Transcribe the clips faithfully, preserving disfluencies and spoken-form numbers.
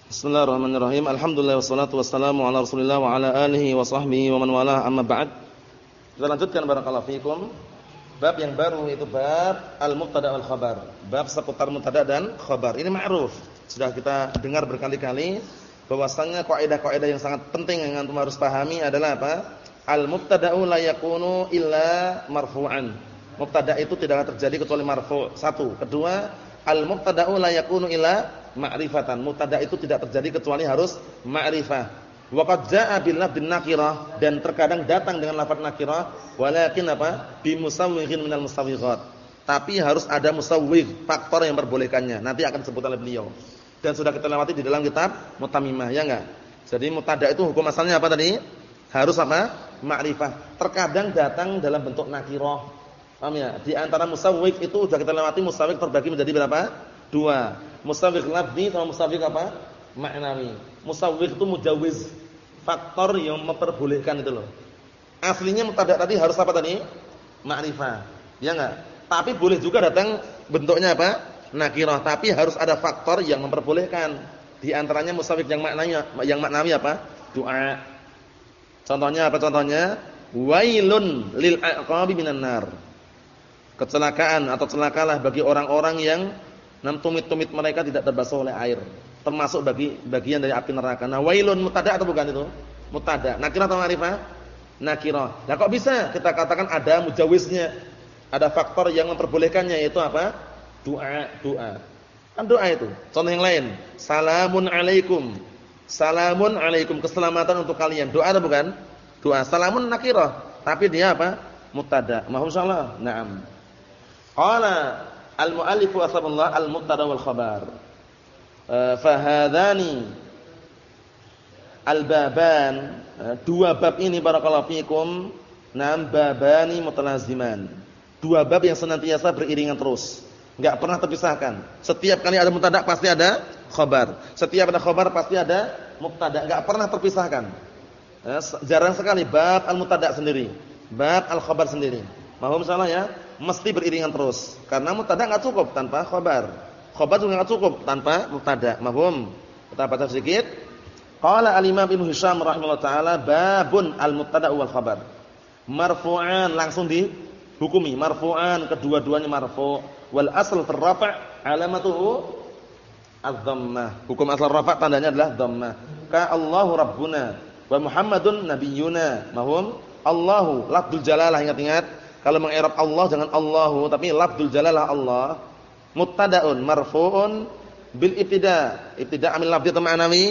Bismillahirrahmanirrahim. Alhamdulillah wassalatu wassalamu ala Rasulillah wa ala alihi wa sahbihi wa man walah, amma ba'd. Kita lanjutkan barakallahu fikum. Bab yang baru itu bab al-mubtada wal khabar. Bab seputar mubtada dan khabar. Ini ma'ruf. Sudah kita dengar berkali-kali bahwasanya kaidah-kaidah yang sangat penting yang antum harus pahami adalah apa? Al-mubtada'u la yakunu illa marfu'an. Mubtada itu tidak akan terjadi kecuali marfu'. Satu. Kedua, al-mubtada'u la yakunu illa ma'rifatan. Mubtada itu tidak terjadi kecuali harus ma'rifah. Wa qad jaa'a bil lafdhin nakirah, dan terkadang datang dengan lafaz nakirah, walakin apa? Bi musawwighin minal musawwighat. Tapi harus ada musawwigh, faktor yang memperbolehkannya. Nanti akan disebut oleh beliau. Dan sudah kita lewati di dalam kitab Mutamimah, ya enggak? Jadi mubtada itu hukum asalnya apa tadi? Harus apa? Ma'rifah. Terkadang datang dalam bentuk nakirah. Paham ya? Di antara musawwigh itu sudah kita lewati, musawwigh terbagi menjadi berapa? Dua. Musawwigh lafzi sama musawwigh apa? Ma'nawi. Musawwigh itu mujawwiz, faktor yang memperbolehkan itu loh. Aslinya mubtada tadi harus apa tadi? Ma'rifah. Ya enggak? Tapi boleh juga datang bentuknya apa? Nakirah, tapi harus ada faktor yang memperbolehkan. Di antaranya musawwigh yang maknanya yang maknawi apa? Doa. Contohnya apa contohnya? Wailun lil aqabi minan nar. Kecelakaan atau celakalah bagi orang-orang yang nam tumit-tumit mereka tidak terbasuh oleh air, termasuk bagi bagian dari api neraka. Nah, wailun mubtada atau bukan itu? Mubtada. Nakirah atau ma'rifah? Nakirah. Lah kok bisa kita katakan ada mujawiznya? Ada faktor yang memperbolehkannya, yaitu apa? Doa, doa. Kan doa itu. Contoh yang lain, salamun alaikum. Salamun alaikum, keselamatan untuk kalian. Doa atau bukan? Doa. Salamun nakirah, tapi dia apa? Mubtada. Mahum insyaallah. Naam. Qala al-mu'allif wasabullah al-mubtada wal khabar. Fa hadzani al-baban, dua bab ini barakallahu fikum, nam babani mutalaziman. Dua bab yang senantiasa beriringan terus, enggak pernah terpisahkan. Setiap kali ada mubtada pasti ada khabar. Setiap ada khabar pasti ada mubtada, enggak pernah terpisahkan. Jarang sekali bab al-mubtada sendiri, bab al-khabar sendiri. Mahum salah ya? Mesti beriringan terus. Karena mubtada enggak cukup tanpa khabar. Khabar juga enggak cukup tanpa mubtada. Mahum. Kita baca sedikit. Qala al-Imam Ibnu Hisham rahimahullah taala babun al-mubtada wal khabar. Marfu'an, langsung dihukumi marfu'an, kedua-duanya marfu'. Wal asl fi ar-raf' alamatuhu adz-dhammah. Hukum asal rafa' tandanya adalah dhammah. Ka Allahu rabbuna wa Muhammadun nabiyyuna. Mahum? Allahu lafdzul jalalah, ingat-ingat. Kalau mengi'rab Allah jangan Allahu, tapi lafdzul jalalah Allah. Mubtada'un marfu'un bil ibtida'. Ibtida' min lafdhi atau ma'nawi?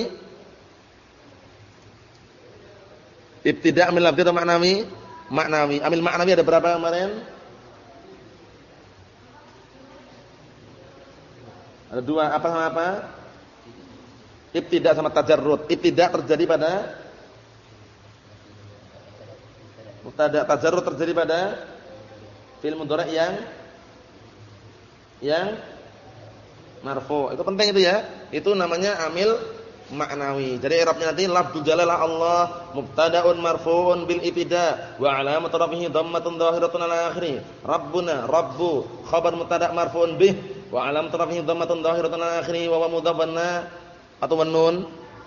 Ibtida' min lafdhi atau ma'nawi? Ma'nawi. Amil ma'nawi ada berapa kemarin? Ada dua. Apa sama apa? Ibtida' sama tajarrud. Ibtida' terjadi pada mubtada, tajarrud terjadi pada fi'il mudhari' yang yang marfu'. Itu penting itu ya. Itu namanya amil ma'nawi. Jadi i'rabnya nanti lafdzul jalalah Allah mubtada'un marfu'un bil ibtida' wa 'alamat rafihi dhammatun dhahiratun 'ala akhirih. Rabbuna rabbu khabar mubtada' marfu'un bih wa 'alamat rafihi dhammatun dhahiratun 'ala akhirih wa huwa mudhaffanna atau nun.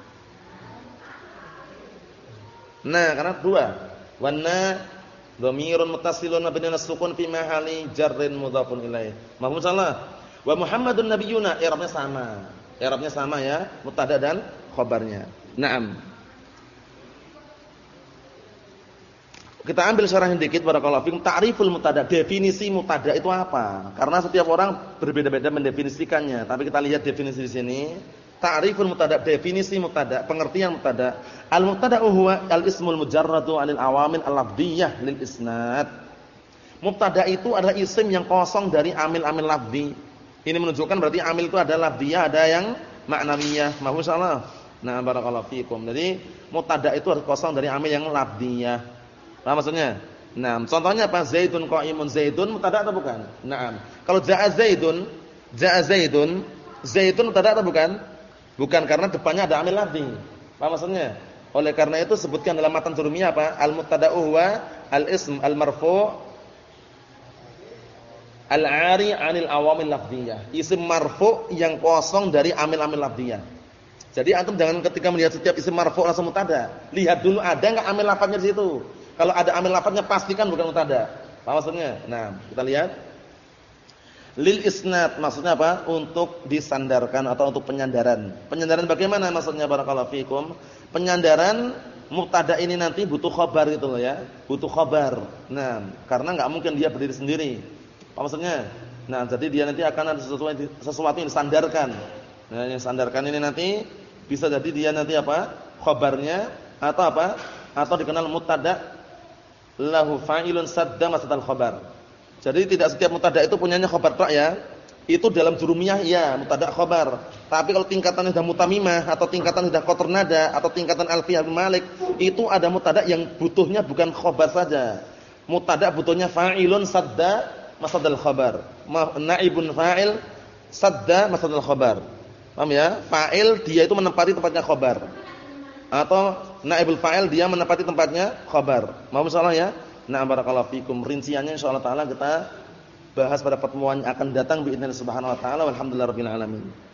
Nah, karena dua. Wanna dhamirun muttasilun mabniun as-sukun fi mahalli jarrin mudhafun ilaih. Mahfum salah. Wa Muhammadun nabiyyuna, i'rabnya sama. I'rabnya sama ya, mubtada dan khabarnya. Naam. Kita ambil syarahin dikit barakallahu fikum, ta'riful mubtada, definisi mubtada itu apa? Karena setiap orang berbeda-beda mendefinisikannya, tapi kita lihat definisi di sini. Ta'riful mubtada, definisi mubtada, pengertian mubtada. Al-mubtada'u huwa al-ismul mujarradu 'anil awamil al-lafdhiyyah lil isnad. Mubtada itu adalah isim yang kosong dari amil-amil lafdhi. Ini menunjukkan berarti amil itu ada lafdhiyah, ada yang ma'nawiyah. Mahfuz insyaallah. Nah, barakallahu fikum. Jadi mubtada itu harus kosong dari amil yang lafdhiyah. Paham maksudnya? Nah, contohnya apa? Zaidun qa'imun, Zaidun mubtada atau bukan? Naam. Kalau ja'a Zaidun, ja'a Zaidun, Zaidun mubtada atau bukan? Bukan, karena depannya ada amil lafdhi. Paham maksudnya? Oleh karena itu sebutkan dalam matan jurumiyah apa? Al-mubtada'u huwa al-ism al-marfu' al-'ari 'anil awamil lafdhiyah. Isim marfu' yang kosong dari amil-amil lafdhiyah. Jadi antum jangan ketika melihat setiap isim marfu' langsung mubtada. Lihat dulu ada enggak amil lafadznya di situ. Kalau ada amil lafadznya pastikan bukan mubtada. Paham maksudnya? Nah, kita lihat. Lil isnad maksudnya apa? Untuk disandarkan atau untuk penyandaran. Penyandaran bagaimana maksudnya barakallahu fikum? Penyandaran mubtada ini nanti butuh khabar gitu loh ya. Butuh khabar. Nah, karena enggak mungkin dia berdiri sendiri. Apa maksudnya? Nah, jadi dia nanti akan ada sesuatu sesuatu yang disandarkan. Nah, yang disandarkan ini nanti bisa jadi dia nanti apa? Khabarnya atau apa? Atau dikenal mubtada lahu fa'ilun sadda masadal khabar. Jadi tidak setiap mubtada itu punyanya khabar tok ya. Itu dalam jurumiyah ya, mubtada khabar. Tapi kalau tingkatan sudah mutamimah atau tingkatan sudah qatar nada atau tingkatan alfiyah bin malik, itu ada mubtada yang butuhnya bukan khabar saja. Mubtada butuhnya fa'ilun sadda masadal khabar. Naibun fa'il sadda masadal khabar. Paham ya? Fa'il dia itu menempati tempatnya khabar. Atau naibul fa'il dia menempati tempatnya khabar. Mau insyaallah ya? Nah, barakallahu fikum. Rinciannya insyaallah taala kita bahas pada pertemuan yang akan datang biidznillah subhanahu wa taala. Walhamdulillahirabbil alamin.